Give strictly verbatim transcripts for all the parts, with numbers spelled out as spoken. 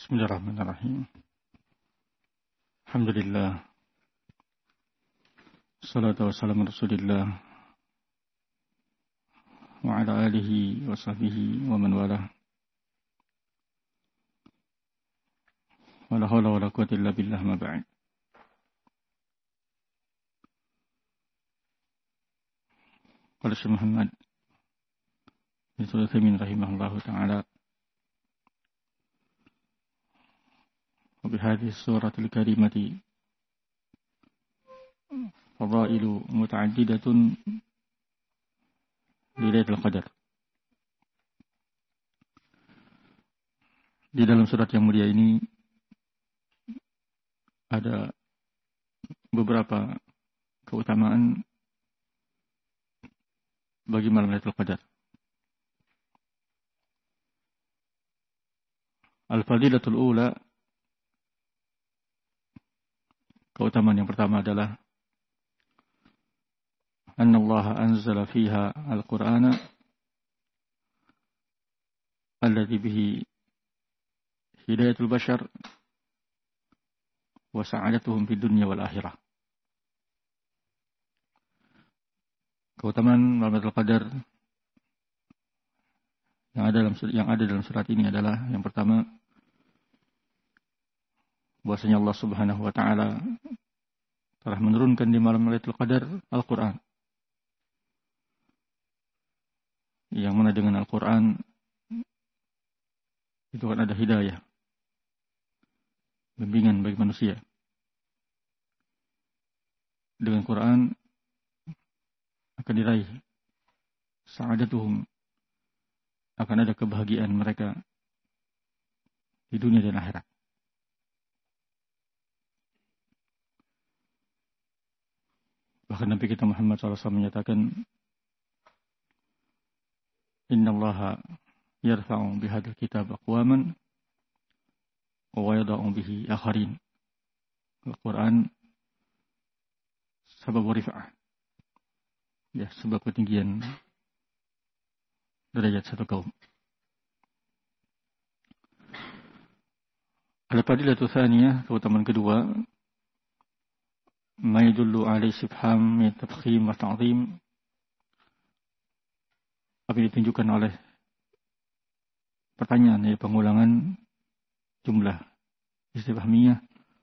Bismillahirrahmanirrahim. Alhamdulillah. Salatu wassalamu Rasulillah wa ala alihi wa sahbihi wa man walah. Wa la hawla wa la quwwata illa billah ma ba'd. Qala Syekh Muhammad bin Sulaiman rahimahullahu ta'ala وبهذه السورة الكريمة فضائل متعددة لليلة القدر. Di dalam surat yang mulia ini ada beberapa keutamaan bagi malam Lailatul Qadar. Al-Fadilatul Ula, keutamaan yang pertama adalah anna Allah anzala fiha al-Qur'ana alladhi bihi hidayatul bashar wa sa'adatuhum fid dunya wal akhirah. Keutamaan malam Lailatul Qadar yang ada dalam yang ada dalam surat ini adalah yang pertama, bahwasanya Allah Subhanahu wa taala telah menurunkan di malam Lailatul Qadar Al-Qur'an. Yang mana dengan Al-Qur'an itu kan ada hidayah, bimbingan bagi manusia. Dengan Quran akan diraih sa'adatuhum, akan ada kebahagiaan mereka di dunia dan akhirat. Bahkan Nabi kita Muhammad shallallahu alaihi wasallam menyatakan, Inna allaha yarfa'u bihadil kitab aqwaman wa yada'u bihi akharin. Al-Quran sebab rifa'ah, ya, sebab ketinggian derajat satu kaum. Al-Fadilatu Tsaniyah, keutamaan kedua, ma yadullu alaihi istifham min tafkhim wa ta'zim, apa yang ditunjukkan oleh pertanyaan, ya, pengulangan jumlah istifhamiyah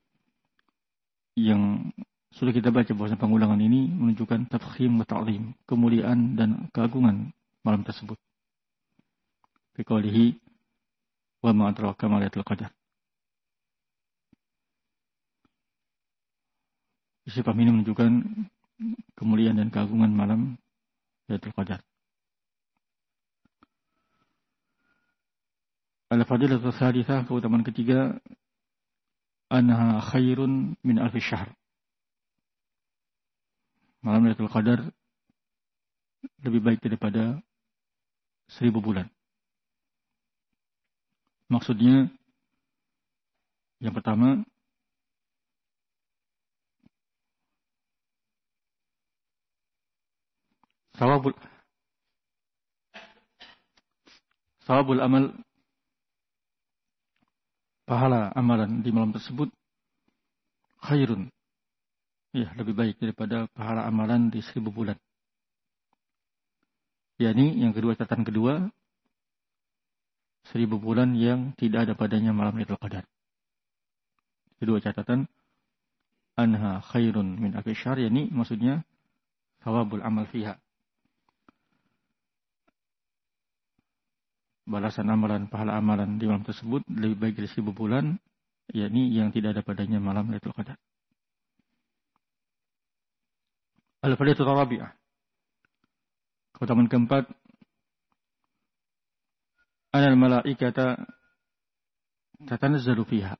yang sudah kita baca, bahwa pengulangan ini menunjukkan tafkhim wa ta'zim, kemuliaan dan keagungan malam tersebut. Fi qoulihi wa ma adraka ma lailatul qadar. Istifham ini menunjukkan kemuliaan dan keagungan malam Lailatul Qadar. Al-Fadilatu Tsalitsah, keutamaan ketiga, anha khairun min alfi syahr. Malam Lailatul Qadar lebih baik daripada seribu bulan. Maksudnya, yang pertama, Sawabul Sawabul amal, pahala amalan di malam tersebut, khairun, ya, lebih baik daripada pahala amalan di seribu bulan. Yani yang kedua, catatan kedua, seribu bulan yang tidak ada padanya malam Lailatul Qadar. Kedua catatan, anha khairun min alfi syahr, yani maksudnya sawabul amal fiha, balasan amalan, pahala amalan di malam tersebut lebih baik dari seribu bulan, yakni yang tidak ada padanya malam Lailatul Qadar. Al-Fadilatu Rabi'ah, keutamaan keempat, anal malaikata tatanazzalu fiha,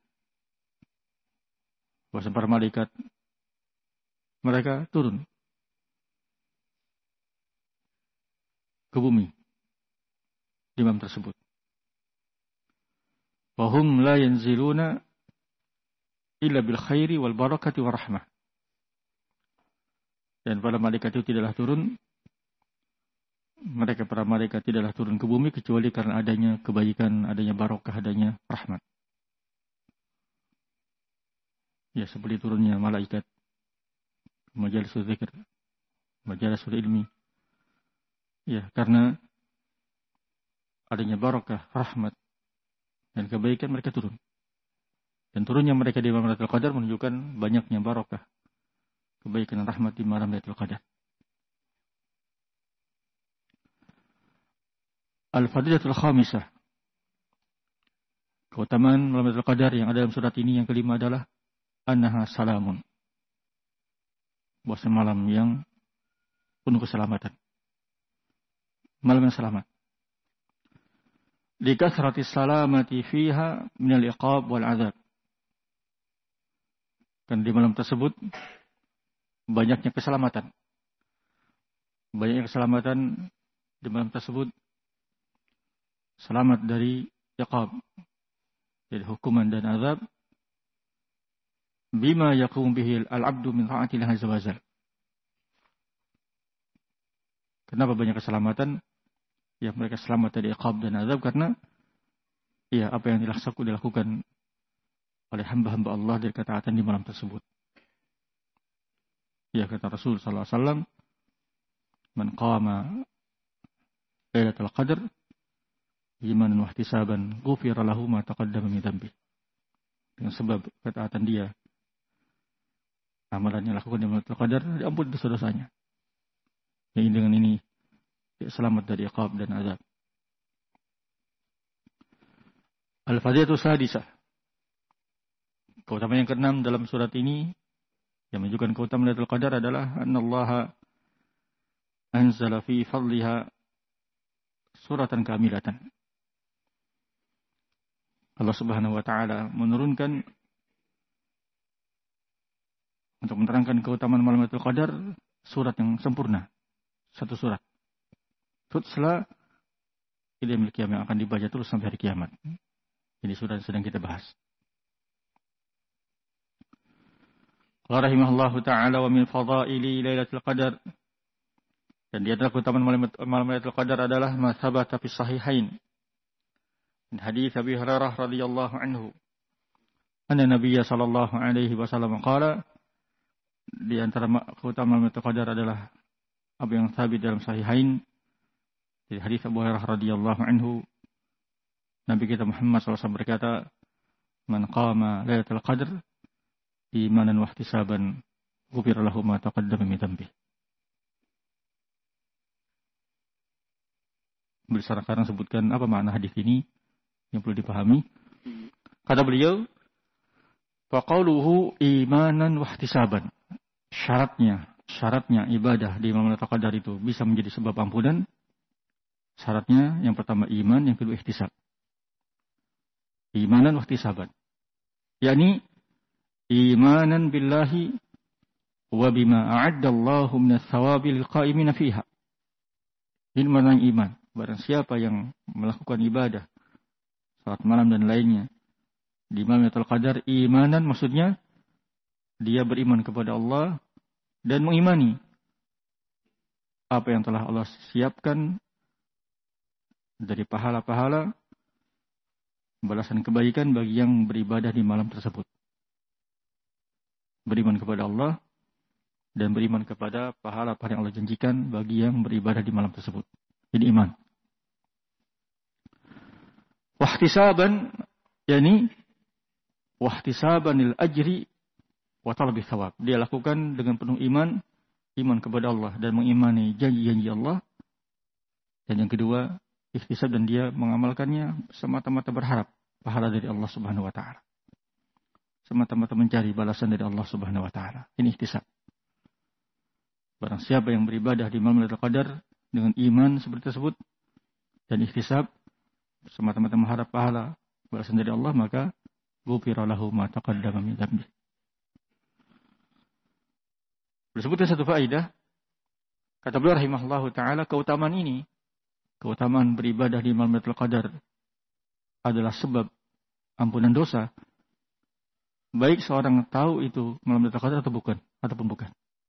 bahwa para malaikat mereka turun ke bumi di malam tersebut. Wa hum la yanziluna illa bil khairi wal barakati war rahmah. Dan para malaikat itu tidaklah turun, mereka para malaikat tidaklah turun ke bumi kecuali karena adanya kebaikan, adanya barokah, adanya rahmat. Ya, seperti turunnya malaikat, majalisul zikr, majalisul ilmi. Ya, karena adanya barakah, rahmat, dan kebaikan mereka turun. Dan turunnya mereka di malam Lailatul Qadar menunjukkan banyaknya barakah, kebaikan dan rahmat di malam Lailatul Qadar. Al-Fadilatul Khamisah. Keutamaan malam Lailatul Qadar yang ada dalam surat ini yang kelima adalah annaha salamun. Bahwa malam yang penuh keselamatan. Malam yang selamat. Likathrati salamati fiha minal iqab wal azab. Dan di malam tersebut banyaknya keselamatan. Banyaknya keselamatan di malam tersebut. Selamat dari iqab, dari hukuman dan azab. Bima yaqum bihi al-'abdu min ta'atillah azza wa jalla. Kenapa banyak keselamatan? Ya, mereka selamat dari iqab dan azab karena ya apa yang dilaksanakan dilakukan oleh hamba-hamba Allah dari ketaatan di malam tersebut. Ya, kata Rasul sallallahu alaihi wasallam, "Man qama Lailatul Qadar imanan wa ihtisaban, ghufira lahu ma taqaddama min dhanbi." Dengan sebab ketaatan dia, amalan yang dilakukan di Lailatul Qadar diampuni dosa-dosanya. Yang dengan ini dia selamat dari iqab dan azab. Al-Fadilatu Sadisah. Keutamaan yang keenam dalam surat ini yang menunjukkan keutamaan Lailatul Qadar adalah annallaha anzala fi fadliha suratan kamilatan. Allah Subhanahu wa taala menurunkan untuk menerangkan keutamaan malam Lailatul Qadar surat yang sempurna. Satu surat. Tutsla ila yaumil qiyamah, yang akan dibaca terus sampai hari kiamat. Ini surat yang sedang kita bahas. Allah rahimahullahu ta'ala wa min fadaili Lailatul Qadar. Dan di antara keutamaan malam Lailatul Qadar adalah ma thabata fi sahihain. Min hadits Abi Hurairah radhiyallahu anhu. Anna Nabiyya sallallahu alaihi wasallam qala, di antara keutamaan Lailatul Qadar adalah apa yang sabit dalam sahihain dari hadis Abu Hurairah radhiyallahu anhu, Nabi kita Muhammad sallallahu alaihi wasallam berkata, "Man qama Lailatul Qadar imanan wa ihtisaban, ghufira lahu ma taqaddama min dhanbi." Beliau sekarang sebutkan apa makna hadis ini yang perlu dipahami. Kata beliau, "Fa qauluhu imanan wa ihtisaban." Syaratnya Syaratnya ibadah di malam Lailatul Qadar itu bisa menjadi sebab ampunan. Syaratnya yang pertama iman, yang kedua ihtisab. Imanan wa ihtisaban. yakni imanan billahi wa bima a'adda Allahu minas thawabi lil qa'imina fiha. Ini makna iman. Barang siapa yang melakukan ibadah salat malam dan lainnya di malam Lailatul Qadar, imanan maksudnya dia beriman kepada Allah dan mengimani apa yang telah Allah siapkan dari pahala-pahala balasan kebaikan bagi yang beribadah di malam tersebut. Beriman kepada Allah dan beriman kepada pahala-pahala yang Allah janjikan bagi yang beribadah di malam tersebut. Ini iman. Wahtisaban, yakni wahtisabanil ajri wa talabi thawab. Dia lakukan dengan penuh iman, iman kepada Allah dan mengimani janji-janji Allah. Dan yang kedua, ihtisab, dan dia mengamalkannya semata-mata berharap pahala dari Allah Subhanahu wa taala. Semata-mata mencari balasan dari Allah Subhanahu wa taala. Ini ihtisab. Barang siapa yang beribadah di malam Lailatul Qadar dengan iman seperti tersebut dan ihtisab, semata-mata mengharap pahala balasan dari Allah, maka ghufira lahu ma taqaddama min dhanbi. Disebutkan satu faedah, kata beliau rahimahullahu taala, keutamaan ini, keutamaan beribadah di malam Lailatul Qadar adalah sebab ampunan dosa, baik seorang tahu itu malam Lailatul Qadar atau bukan, ataupun bukan.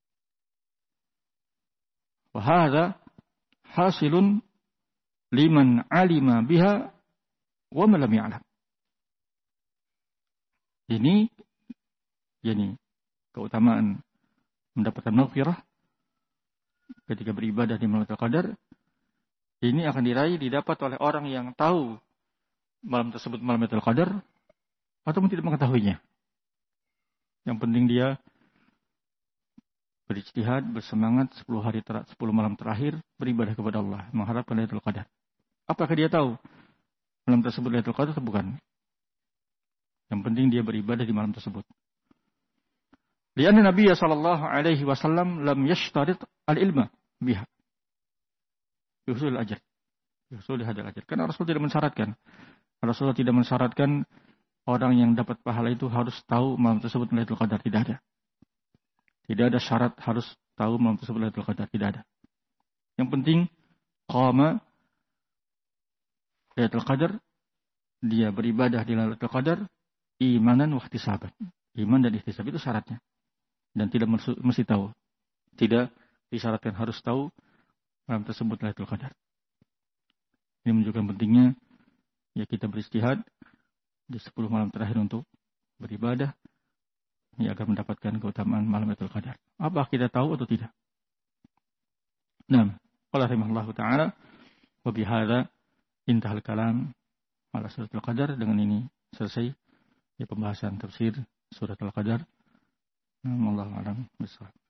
Wa hadza hasilun liman alima biha wa man lam ya'lam. Ini yakni keutamaan mendapatkan maghfirah ketika beribadah di malam Lailatul Qadar, ini akan diraih didapat oleh orang yang tahu malam tersebut malam Lailatul Qadar ataupun tidak mengetahuinya. Yang penting dia berijtihad, bersemangat sepuluh hari ter- sepuluh malam terakhir beribadah kepada Allah, mengharapkan Lailatul Qadar. Apakah dia tahu malam tersebut Lailatul Qadar atau bukan? Yang penting dia beribadah di malam tersebut. Lianna Nabi sallallahu alaihi wasallam lam yashtarit al-ilma biha. Bihusul ajr. Bihusul hadal ajr. Karena Rasul tidak mensyaratkan. Rasul tidak mensyaratkan orang yang dapat pahala itu harus tahu malam tersebut Lailatul Qadar. Tidak ada. Tidak ada syarat harus tahu malam tersebut Lailatul Qadar. Tidak ada. Yang penting qama Lailatul Qadar, dia beribadah di Lailatul Qadar imanan wa ihtisaban. Iman dan ihtisab itu syaratnya. Dan tidak mesti tahu. Tidak disyaratkan harus tahu malam tersebut Lailatul Qadar. Ini menunjukkan pentingnya ya kita beristihad di sepuluh malam terakhir untuk beribadah ya agar mendapatkan keutamaan malam Lailatul Qadar. Apa kita tahu atau tidak? Nah, qala rahimahullahu taala wa bihadza intahal kalam ala suratul Qadar. Dengan ini selesai ya pembahasan tafsir surat Al-Qadar. Wallahu a'lam bishawab.